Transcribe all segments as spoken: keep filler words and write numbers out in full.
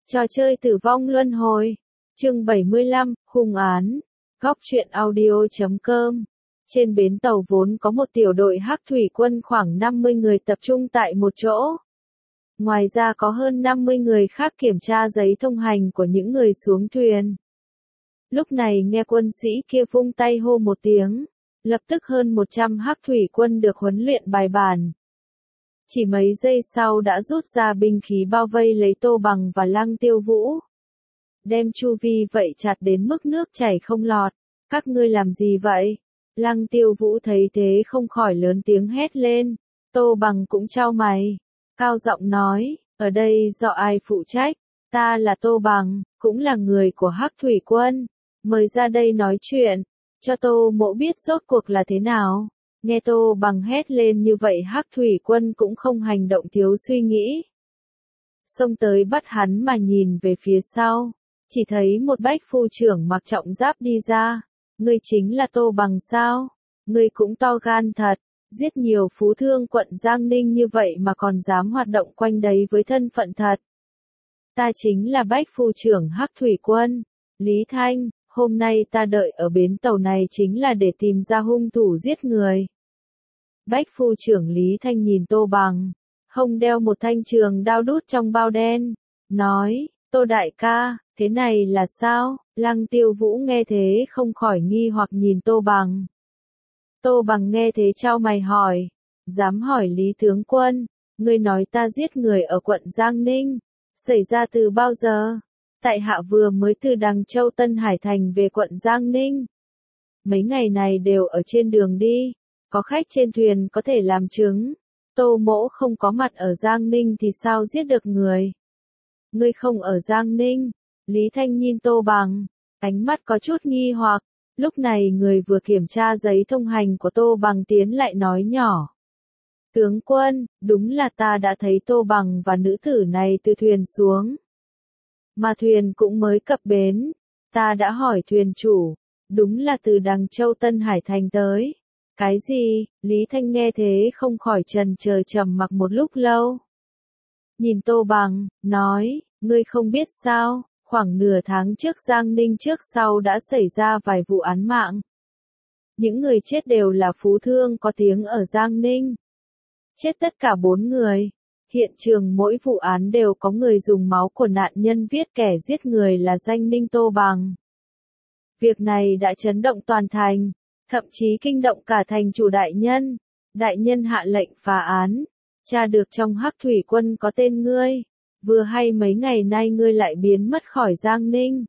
Trò chơi tử vong luân hồi. Chương bảy mươi lăm, hung án. Góc truyện audio chấm com. Trên bến tàu vốn có một tiểu đội hắc thủy quân khoảng năm mươi người tập trung tại một chỗ. Ngoài ra có hơn năm mươi người khác kiểm tra giấy thông hành của những người xuống thuyền. Lúc này nghe quân sĩ kia vung tay hô một tiếng, lập tức hơn một trăm hắc thủy quân được huấn luyện bài bản. Chỉ mấy giây sau đã rút ra binh khí bao vây lấy Tô Bằng và Lăng Tiêu Vũ. Đem chu vi vậy chặt đến mức nước chảy không lọt. Các ngươi làm gì vậy? Lăng Tiêu Vũ thấy thế không khỏi lớn tiếng hét lên. Tô Bằng cũng chau mày. Cao giọng nói, ở đây do ai phụ trách? Ta là Tô Bằng, cũng là người của hắc thủy quân. Mời ra đây nói chuyện, cho Tô Mỗ biết rốt cuộc là thế nào. Nghe Tô Bằng hét lên như vậy hắc thủy quân cũng không hành động thiếu suy nghĩ. Xông tới bắt hắn mà nhìn về phía sau, chỉ thấy một bách phu trưởng mặc trọng giáp đi ra. Ngươi chính là Tô Bằng sao? Ngươi cũng to gan thật, giết nhiều phú thương quận Giang Ninh như vậy mà còn dám hoạt động quanh đấy với thân phận thật. Ta chính là bách phu trưởng hắc thủy quân, Lý Thanh. Hôm nay ta đợi ở bến tàu này chính là để tìm ra hung thủ giết người. Bách phu trưởng Lý Thanh nhìn Tô Bằng, hông đeo một thanh trường đao đút trong bao đen, nói, Tô đại ca, thế này là sao? Lăng Tiêu Vũ nghe thế không khỏi nghi hoặc nhìn Tô Bằng. Tô Bằng nghe thế chau mày hỏi, dám hỏi Lý tướng quân, ngươi nói ta giết người ở quận Giang Ninh, xảy ra từ bao giờ? Tại hạ vừa mới từ Đằng Châu Tân Hải Thành về quận Giang Ninh. Mấy ngày này đều ở trên đường đi, có khách trên thuyền có thể làm chứng. Tô Mỗ không có mặt ở Giang Ninh thì sao giết được người? Ngươi không ở Giang Ninh? Lý Thanh nhìn Tô Bằng, ánh mắt có chút nghi hoặc. Lúc này người vừa kiểm tra giấy thông hành của Tô Bằng tiến lại nói nhỏ. Tướng quân, đúng là ta đã thấy Tô Bằng và nữ tử này từ thuyền xuống. Mà thuyền cũng mới cập bến. Ta đã hỏi thuyền chủ, đúng là từ Đằng Châu Tân Hải Thành tới. Cái gì? Lý Thanh nghe thế không khỏi trần chờ trầm mặc một lúc lâu. Nhìn Tô Bằng, nói, ngươi không biết sao, khoảng nửa tháng trước Giang Ninh trước sau đã xảy ra vài vụ án mạng. Những người chết đều là phú thương có tiếng ở Giang Ninh. Chết tất cả bốn người. Hiện trường mỗi vụ án đều có người dùng máu của nạn nhân viết kẻ giết người là danh Ninh Tô Bằng. Việc này đã chấn động toàn thành, thậm chí kinh động cả thành chủ đại nhân. Đại nhân hạ lệnh phá án, tra được trong hắc thủy quân có tên ngươi. Vừa hay mấy ngày nay ngươi lại biến mất khỏi Giang Ninh.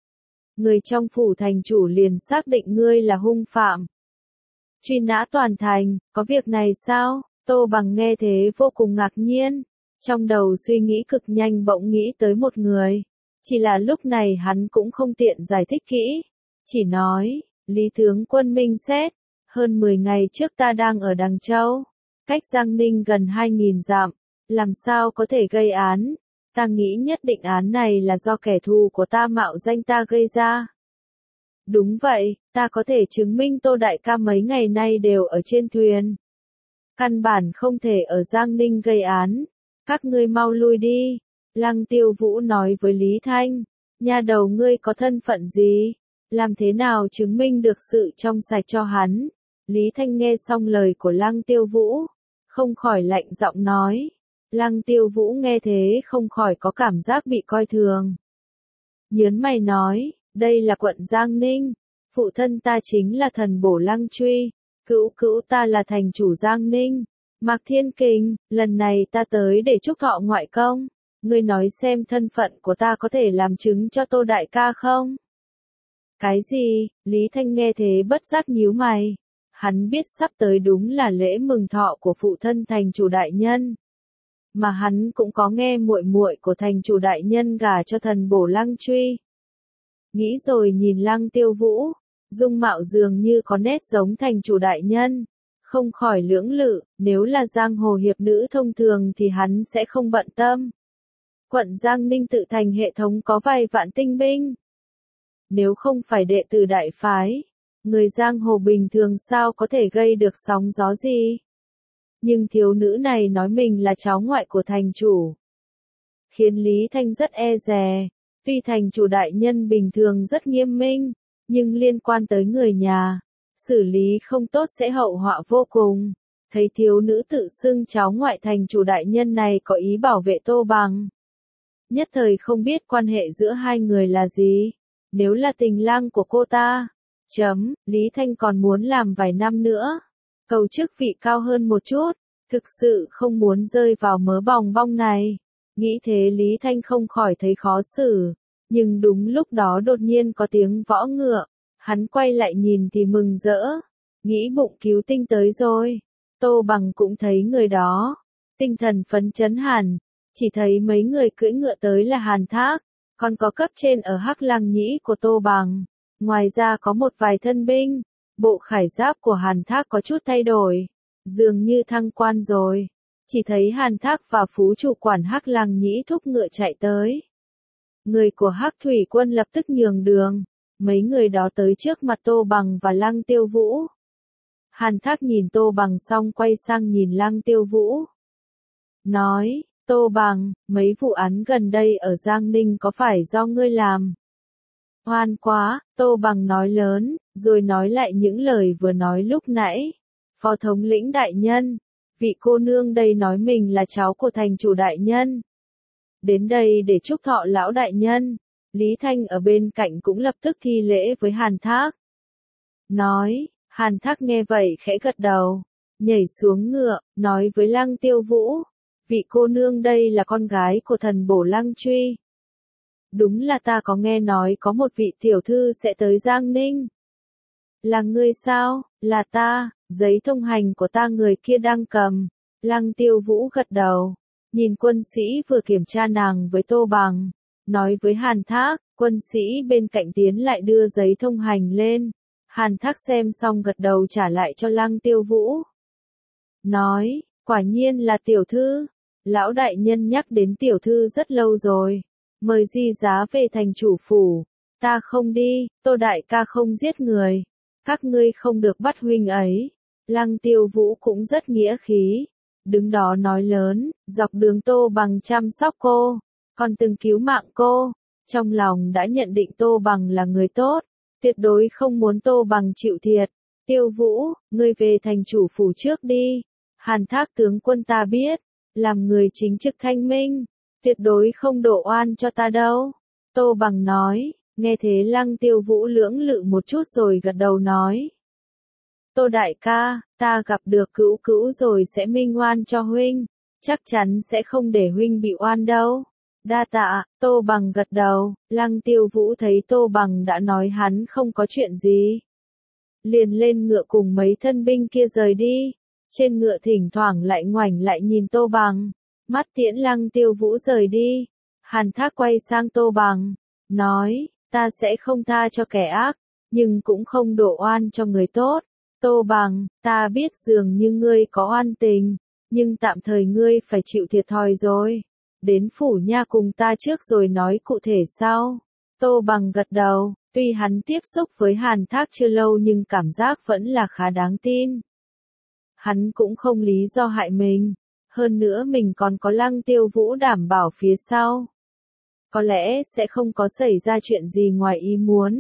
Người trong phủ thành chủ liền xác định ngươi là hung phạm. Truy nã toàn thành, có việc này sao? Tô Bằng nghe thế vô cùng ngạc nhiên, trong đầu suy nghĩ cực nhanh bỗng nghĩ tới một người, chỉ là lúc này hắn cũng không tiện giải thích kỹ, chỉ nói, Lý tướng quân minh xét, hơn mười ngày trước ta đang ở Đằng Châu, cách Giang Ninh gần hai nghìn dặm, làm sao có thể gây án, ta nghĩ nhất định án này là do kẻ thù của ta mạo danh ta gây ra. Đúng vậy, ta có thể chứng minh Tô đại ca mấy ngày nay đều ở trên thuyền. Căn bản không thể ở Giang Ninh gây án. Các ngươi mau lui đi. Lăng Tiêu Vũ nói với Lý Thanh. Nhà đầu ngươi có thân phận gì? Làm thế nào chứng minh được sự trong sạch cho hắn? Lý Thanh nghe xong lời của Lăng Tiêu Vũ, không khỏi lạnh giọng nói. Lăng Tiêu Vũ nghe thế không khỏi có cảm giác bị coi thường. Nhớn mày nói, đây là quận Giang Ninh. Phụ thân ta chính là thần bổ Lăng Truy. Cữu cữu ta là thành chủ Giang Ninh, Mạc Thiên Kình, lần này ta tới để chúc thọ ngoại công, ngươi nói xem thân phận của ta có thể làm chứng cho Tô đại ca không? Cái gì? Lý Thanh nghe thế bất giác nhíu mày, hắn biết sắp tới đúng là lễ mừng thọ của phụ thân thành chủ đại nhân, mà hắn cũng có nghe muội muội của thành chủ đại nhân gả cho thần bổ Lăng Truy. Nghĩ rồi nhìn Lăng Tiêu Vũ, dung mạo dường như có nét giống thành chủ đại nhân, không khỏi lưỡng lự, nếu là giang hồ hiệp nữ thông thường thì hắn sẽ không bận tâm. Quận Giang Ninh tự thành hệ thống có vài vạn tinh binh. Nếu không phải đệ tử đại phái, người giang hồ bình thường sao có thể gây được sóng gió gì? Nhưng thiếu nữ này nói mình là cháu ngoại của thành chủ. khiến Lý Thanh rất e dè. Tuy thành chủ đại nhân bình thường rất nghiêm minh, nhưng liên quan tới người nhà, xử lý không tốt sẽ hậu họa vô cùng. Thấy thiếu nữ tự xưng cháu ngoại thành chủ đại nhân này có ý bảo vệ Tô Bằng. Nhất thời không biết quan hệ giữa hai người là gì. Nếu là tình lang của cô ta, chấm, Lý Thanh còn muốn làm vài năm nữa. Cầu chức vị cao hơn một chút, thực sự không muốn rơi vào mớ bòng bong này. Nghĩ thế Lý Thanh không khỏi thấy khó xử. Nhưng đúng lúc đó đột nhiên có tiếng võ ngựa. Hắn quay lại nhìn thì mừng rỡ. Nghĩ bụng cứu tinh tới rồi. Tô Bằng cũng thấy người đó. Tinh thần phấn chấn hẳn. Chỉ thấy mấy người cưỡi ngựa tới là Hàn Thác. Còn có cấp trên ở Hắc Lăng Nhĩ của Tô Bằng. Ngoài ra có một vài thân binh. Bộ khải giáp của Hàn Thác có chút thay đổi. Dường như thăng quan rồi. Chỉ thấy Hàn Thác và phú chủ quản Hắc Lăng Nhĩ thúc ngựa chạy tới. Người của Hắc Thủy Quân lập tức nhường đường. Mấy người đó tới trước mặt Tô Bằng và Lăng Tiêu Vũ. Hàn Thác nhìn Tô Bằng xong quay sang nhìn Lăng Tiêu Vũ. Nói, Tô Bằng, mấy vụ án gần đây ở Giang Ninh có phải do ngươi làm? Oan quá, Tô Bằng nói lớn, rồi nói lại những lời vừa nói lúc nãy. Phó thống lĩnh đại nhân, vị cô nương đây nói mình là cháu của thành chủ đại nhân. Đến đây để chúc thọ lão đại nhân. Lý Thanh ở bên cạnh cũng lập tức thi lễ với Hàn Thác. Nói, Hàn Thác nghe vậy khẽ gật đầu, nhảy xuống ngựa, nói với Lăng Tiêu Vũ. Vị cô nương đây là con gái của thần bổ Lăng Truy. Đúng là ta có nghe nói có một vị tiểu thư sẽ tới Giang Ninh. Là ngươi sao? Là ta, giấy thông hành của ta người kia đang cầm. Lăng Tiêu Vũ gật đầu, nhìn quân sĩ vừa kiểm tra nàng với Tô Bằng. Nói với Hàn Thác, quân sĩ bên cạnh tiến lại đưa giấy thông hành lên. Hàn Thác xem xong gật đầu trả lại cho Lăng Tiêu Vũ. Nói, quả nhiên là tiểu thư. Lão đại nhân nhắc đến tiểu thư rất lâu rồi. Mời di giá về thành chủ phủ. Ta không đi, Tô đại ca không giết người. Các ngươi không được bắt huynh ấy. Lăng Tiêu Vũ cũng rất nghĩa khí. Đứng đó nói lớn, dọc đường Tô Bằng chăm sóc cô. Còn từng cứu mạng cô. Trong lòng đã nhận định Tô Bằng là người tốt. Tuyệt đối không muốn Tô Bằng chịu thiệt. Tiêu Vũ, ngươi về thành chủ phủ trước đi. Hàn Thác tướng quân ta biết. Làm người chính trực thanh minh. Tuyệt đối không đổ oan cho ta đâu. Tô Bằng nói. Nghe thế Lăng Tiêu Vũ lưỡng lự một chút rồi gật đầu nói. Tô đại ca, ta gặp được cữu cữu rồi sẽ minh oan cho huynh. Chắc chắn sẽ không để huynh bị oan đâu. Đa tạ, Tô Bằng gật đầu. Lăng Tiêu Vũ thấy Tô Bằng đã nói hắn không có chuyện gì. Liền lên ngựa cùng mấy thân binh kia rời đi. Trên ngựa thỉnh thoảng lại ngoảnh lại nhìn Tô Bằng. Mắt tiễn Lăng Tiêu Vũ rời đi. Hàn Thác quay sang Tô Bằng. Nói, ta sẽ không tha cho kẻ ác. Nhưng cũng không đổ oan cho người tốt. Tô Bằng, ta biết dường như ngươi có oan tình. Nhưng tạm thời ngươi phải chịu thiệt thòi rồi. Đến phủ nha cùng ta trước rồi nói cụ thể sau. Tô Bằng gật đầu. Tuy hắn tiếp xúc với Hàn Thác chưa lâu nhưng cảm giác vẫn là khá đáng tin. Hắn cũng không lý do hại mình. Hơn nữa mình còn có Lăng Tiêu Vũ đảm bảo phía sau. Có lẽ sẽ không có xảy ra chuyện gì ngoài ý muốn.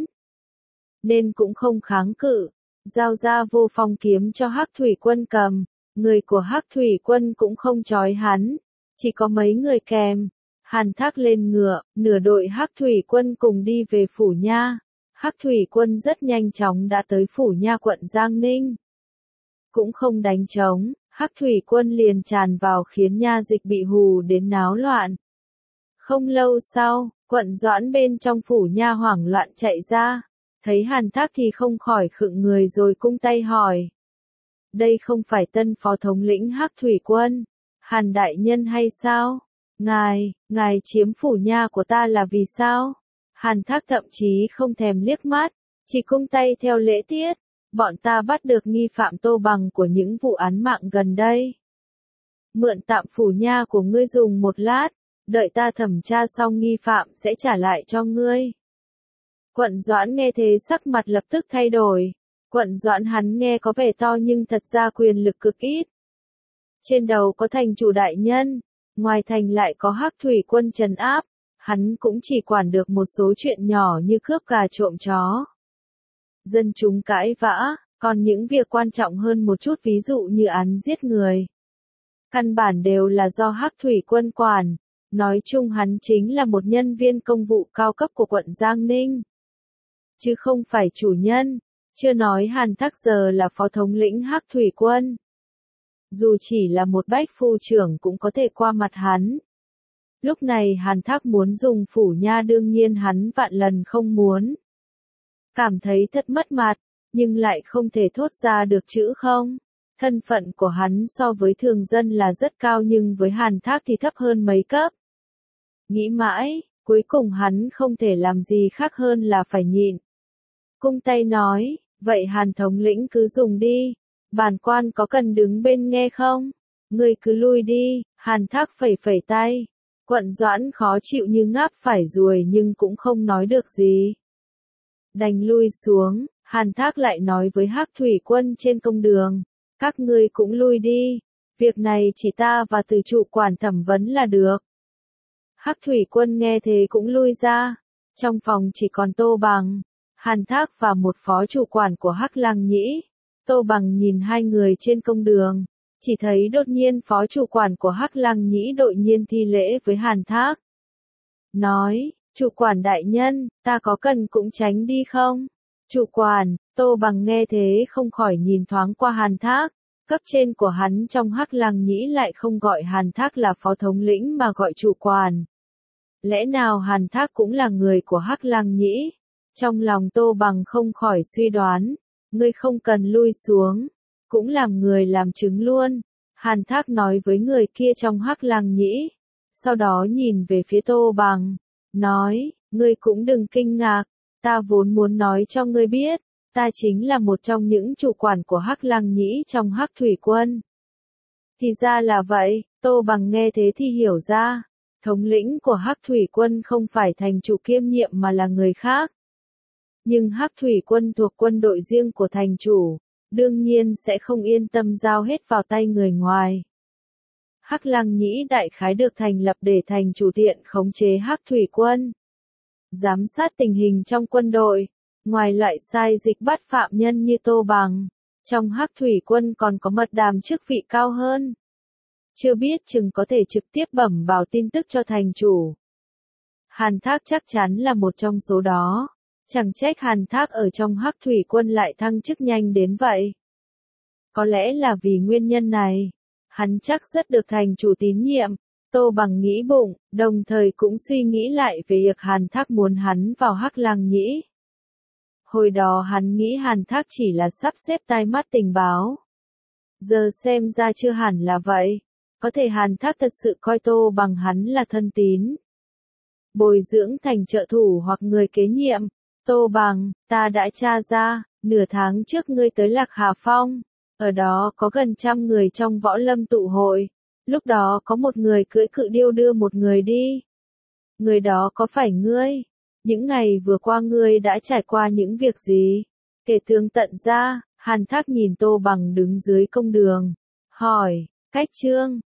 Nên cũng không kháng cự. Giao ra vô phong kiếm cho Hắc Thủy Quân cầm. Người của Hắc Thủy Quân cũng không trói hắn. Chỉ có mấy người kèm. Hàn Thác lên ngựa, nửa đội Hắc Thủy Quân cùng đi về phủ nha. Hắc Thủy Quân rất nhanh chóng đã tới phủ nha quận Giang Ninh. Cũng không đánh trống, Hắc Thủy Quân liền tràn vào khiến nha dịch bị hù đến náo loạn. Không lâu sau, quận Doãn bên trong phủ nha hoảng loạn chạy ra. Thấy Hàn Thác thì không khỏi khựng người rồi cung tay hỏi. Đây không phải tân phó thống lĩnh Hắc Thủy Quân, Hàn đại nhân hay sao? Ngài, ngài chiếm phủ nha của ta là vì sao? Hàn Thác thậm chí không thèm liếc mắt, chỉ cung tay theo lễ tiết. Bọn ta bắt được nghi phạm Tô Bằng của những vụ án mạng gần đây. Mượn tạm phủ nha của ngươi dùng một lát, đợi ta thẩm tra xong nghi phạm sẽ trả lại cho ngươi. Quận Doãn nghe thế sắc mặt lập tức thay đổi. Quận Doãn hắn nghe có vẻ to nhưng thật ra quyền lực cực ít. Trên đầu có thành chủ đại nhân, Ngoài thành lại có Hắc thủy quân trấn áp, hắn cũng chỉ quản được một số chuyện nhỏ như cướp gà trộm chó. Dân chúng cãi vã, còn những việc quan trọng hơn một chút ví dụ như án giết người. Căn bản đều là do Hắc thủy quân quản, nói chung hắn chính là một nhân viên công vụ cao cấp của quận Giang Ninh. Chứ không phải chủ nhân, chưa nói Hàn Thác giờ là phó thống lĩnh Hắc thủy quân. Dù chỉ là một bách phu trưởng cũng có thể qua mặt hắn. Lúc này Hàn Thác muốn dùng phủ nha đương nhiên hắn vạn lần không muốn. Cảm thấy thật mất mặt, nhưng lại không thể thốt ra được chữ không. Thân phận của hắn so với thường dân là rất cao nhưng với Hàn Thác thì thấp hơn mấy cấp. Nghĩ mãi, cuối cùng hắn không thể làm gì khác hơn là phải nhịn. Cung tay nói, vậy Hàn thống lĩnh cứ dùng đi, bản quan có cần đứng bên nghe không? Ngươi cứ lui đi, Hàn Thác phẩy phẩy tay. Quận Doãn khó chịu như ngáp phải ruồi nhưng cũng không nói được gì. Đành lui xuống, Hàn Thác lại nói với Hắc thủy quân trên công đường, các ngươi cũng lui đi, việc này chỉ ta và từ trụ quản thẩm vấn là được. Hắc thủy quân nghe thế cũng lui ra, trong phòng chỉ còn Tô Bằng, Hàn Thác và một phó chủ quản của Hắc Lăng Nhĩ. Tô Bằng nhìn hai người trên công đường, chỉ thấy đột nhiên phó chủ quản của Hắc Lăng Nhĩ đội nhiên thi lễ với Hàn Thác. Nói, chủ quản đại nhân, ta có cần cũng tránh đi không? Chủ quản, Tô Bằng nghe thế không khỏi nhìn thoáng qua Hàn Thác, cấp trên của hắn trong Hắc Lăng Nhĩ lại không gọi Hàn Thác là phó thống lĩnh mà gọi chủ quản. Lẽ nào Hàn Thác cũng là người của Hắc Lăng Nhĩ? Trong lòng Tô Bằng không khỏi suy đoán, ngươi không cần lui xuống, cũng làm người làm chứng luôn. Hàn Thác nói với người kia trong Hắc Lăng Nhĩ, sau đó nhìn về phía Tô Bằng, nói, ngươi cũng đừng kinh ngạc, ta vốn muốn nói cho ngươi biết, ta chính là một trong những chủ quản của Hắc Lăng Nhĩ trong Hắc thủy quân. Thì ra là vậy, Tô Bằng nghe thế thì hiểu ra, thống lĩnh của Hắc thủy quân không phải thành chủ kiêm nhiệm mà là người khác. Nhưng Hắc thủy quân thuộc quân đội riêng của thành chủ, đương nhiên sẽ không yên tâm giao hết vào tay người ngoài. Hắc Lăng Nhĩ đại khái được thành lập để thành chủ tiện khống chế Hắc thủy quân, giám sát tình hình trong quân đội. Ngoài loại sai dịch bắt phạm nhân như Tô Bằng, trong Hắc thủy quân còn có mật đàm chức vị cao hơn. Chưa biết chừng có thể trực tiếp bẩm báo tin tức cho thành chủ. Hàn Thác chắc chắn là một trong số đó. Chẳng trách Hàn Thác ở trong Hắc thủy quân lại thăng chức nhanh đến vậy. Có lẽ là vì nguyên nhân này, hắn chắc rất được thành chủ tín nhiệm. Tô Bằng nghĩ bụng, đồng thời cũng suy nghĩ lại về việc Hàn Thác muốn hắn vào Hắc Lăng Nhĩ. Hồi đó hắn nghĩ Hàn Thác chỉ là sắp xếp tai mắt tình báo. Giờ xem ra chưa hẳn là vậy. Có thể Hàn Thác thật sự coi Tô Bằng hắn là thân tín. Bồi dưỡng thành trợ thủ hoặc người kế nhiệm. Tô Bằng, ta đã tra ra, nửa tháng trước ngươi tới Lạc Hà Phong. Ở đó có gần trăm người trong võ lâm tụ hội. Lúc đó có một người cưỡi cự điêu đưa một người đi. Người đó có phải ngươi? Những ngày vừa qua ngươi đã trải qua những việc gì? Kể tường tận ra, Hàn Thác nhìn Tô Bằng đứng dưới công đường. Hỏi, cách chương,